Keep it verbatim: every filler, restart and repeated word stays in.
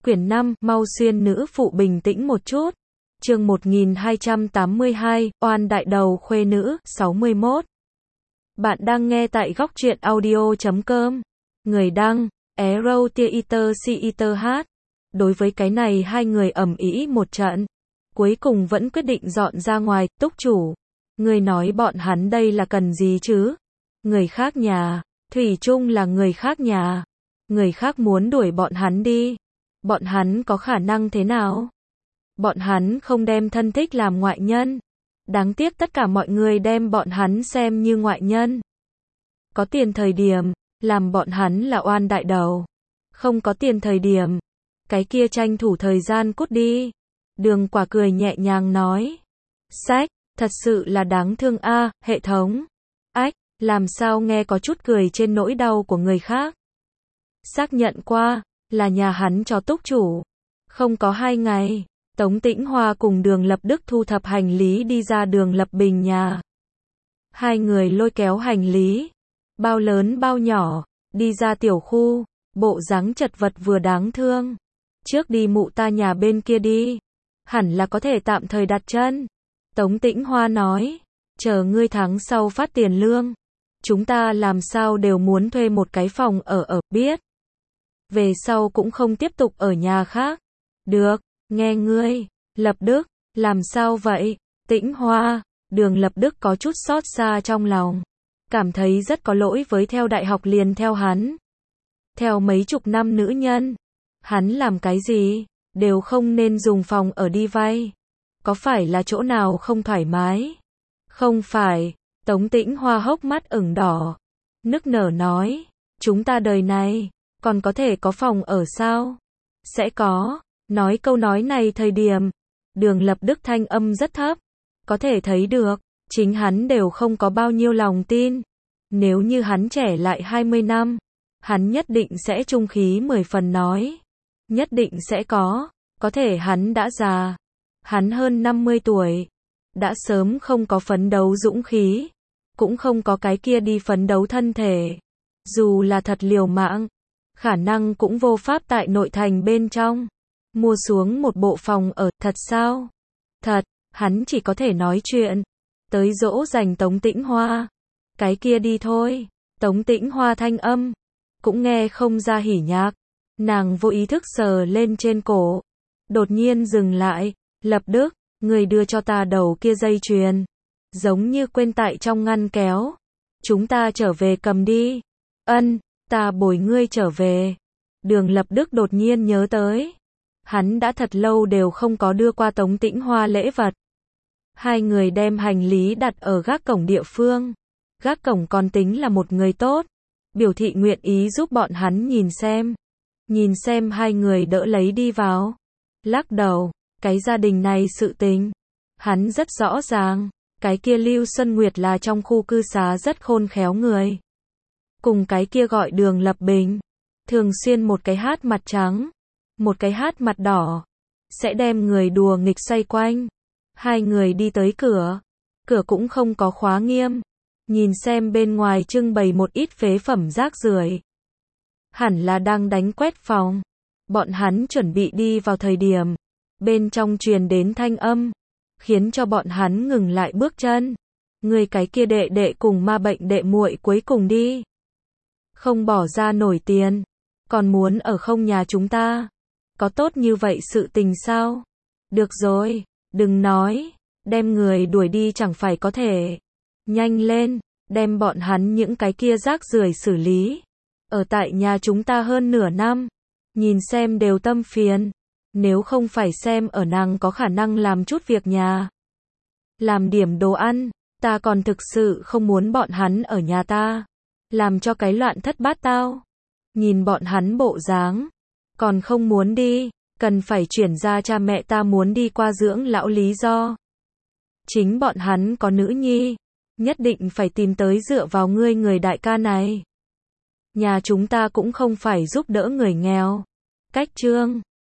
Quyển năm, mau xuyên nữ phụ bình tĩnh một chút. Chương một nghìn hai trăm tám mươi hai, oan đại đầu khuê nữ, sáu mươi mốt. Bạn đang nghe tại góc truyện audio chấm com. Người đăng, Arrow Theater Theater hát. Đối với cái này hai người ầm ĩ một trận. Cuối cùng vẫn quyết định dọn ra ngoài, túc chủ. Người nói bọn hắn đây là cần gì chứ? Người khác nhà, thủy chung là người khác nhà. Người khác muốn đuổi bọn hắn đi. Bọn hắn có khả năng thế nào? Bọn hắn không đem thân thích làm ngoại nhân. Đáng tiếc tất cả mọi người đem bọn hắn xem như ngoại nhân. Có tiền thời điểm, làm bọn hắn là oan đại đầu. Không có tiền thời điểm, cái kia tranh thủ thời gian cút đi. Đường Quả cười nhẹ nhàng nói. Sách, thật sự là đáng thương a, hệ thống. Ách, làm sao nghe có chút cười trên nỗi đau của người khác. Xác nhận qua, là nhà hắn cho túc chủ. Không có hai ngày, Tống Tĩnh Hoa cùng Đường Lập Đức thu thập hành lý đi ra Đường Lập Bình nhà. Hai người lôi kéo hành lý, bao lớn bao nhỏ, đi ra tiểu khu, bộ dáng chật vật vừa đáng thương. Trước đi mụ ta nhà bên kia đi, hẳn là có thể tạm thời đặt chân. Tống Tĩnh Hoa nói, chờ ngươi tháng sau phát tiền lương, chúng ta làm sao đều muốn thuê một cái phòng ở ở, biết. Về sau cũng không tiếp tục ở nhà khác. Được, nghe ngươi. Lập Đức, làm sao vậy? Tĩnh Hoa, Đường Lập Đức có chút xót xa trong lòng. Cảm thấy rất có lỗi với theo đại học liền theo hắn. Theo mấy chục năm nữ nhân. Hắn làm cái gì? Đều không nên dùng phòng ở đi vay. Có phải là chỗ nào không thoải mái? Không phải. Tống Tĩnh Hoa hốc mắt ửng đỏ. Nức nở nói. Chúng ta đời này còn có thể có phòng ở sao? Sẽ có. Nói câu nói này thời điểm, Đường Lập Đức thanh âm rất thấp. Có thể thấy được, chính hắn đều không có bao nhiêu lòng tin. Nếu như hắn trẻ lại hai mươi năm, hắn nhất định sẽ trung khí mười phần nói. Nhất định sẽ có. Có thể hắn đã già. Hắn hơn năm mươi tuổi. Đã sớm không có phấn đấu dũng khí. Cũng không có cái kia đi phấn đấu thân thể. Dù là thật liều mạng, khả năng cũng vô pháp tại nội thành bên trong mua xuống một bộ phòng ở, thật sao? Thật, hắn chỉ có thể nói chuyện, tới dỗ dành Tống Tĩnh Hoa. Cái kia đi thôi. Tống Tĩnh Hoa thanh âm, cũng nghe không ra hỉ nhạc. Nàng vô ý thức sờ lên trên cổ. Đột nhiên dừng lại. Lập Đức, người đưa cho ta đầu kia dây chuyền. Giống như quên tại trong ngăn kéo. Chúng ta trở về cầm đi. Ân, ta bồi ngươi trở về. Đường Lập Đức đột nhiên nhớ tới. Hắn đã thật lâu đều không có đưa qua Tống Tĩnh Hoa lễ vật. Hai người đem hành lý đặt ở gác cổng địa phương. Gác cổng còn tính là một người tốt. Biểu thị nguyện ý giúp bọn hắn nhìn xem. Nhìn xem hai người đỡ lấy đi vào. Lắc đầu, cái gia đình này sự tình. Hắn rất rõ ràng. Cái kia Lưu Xuân Nguyệt là trong khu cư xá rất khôn khéo người. Cùng cái kia gọi Đường Lập Bình. Thường xuyên một cái hát mặt trắng. Một cái hát mặt đỏ. Sẽ đem người đùa nghịch xoay quanh. Hai người đi tới cửa. Cửa cũng không có khóa nghiêm. Nhìn xem bên ngoài trưng bày một ít phế phẩm rác rưởi. Hẳn là đang đánh quét phòng. Bọn hắn chuẩn bị đi vào thời điểm. Bên trong truyền đến thanh âm. Khiến cho bọn hắn ngừng lại bước chân. Người cái kia đệ đệ cùng ma bệnh đệ muội cuối cùng đi. Không bỏ ra nổi tiền. Còn muốn ở không nhà chúng ta. Có tốt như vậy sự tình sao? Được rồi, đừng nói. Đem người đuổi đi chẳng phải có thể. Nhanh lên, đem bọn hắn những cái kia rác rưởi xử lý. Ở tại nhà chúng ta hơn nửa năm. Nhìn xem đều tâm phiền. Nếu không phải xem ở nàng có khả năng làm chút việc nhà. Làm điểm đồ ăn, ta còn thực sự không muốn bọn hắn ở nhà ta. Làm cho cái loạn thất bát tao. Nhìn bọn hắn bộ dáng. Còn không muốn đi. Cần phải chuyển ra cha mẹ ta muốn đi qua dưỡng lão lý do. Chính bọn hắn có nữ nhi. Nhất định phải tìm tới dựa vào ngươi người đại ca này. Nhà chúng ta cũng không phải giúp đỡ người nghèo. Cách chương.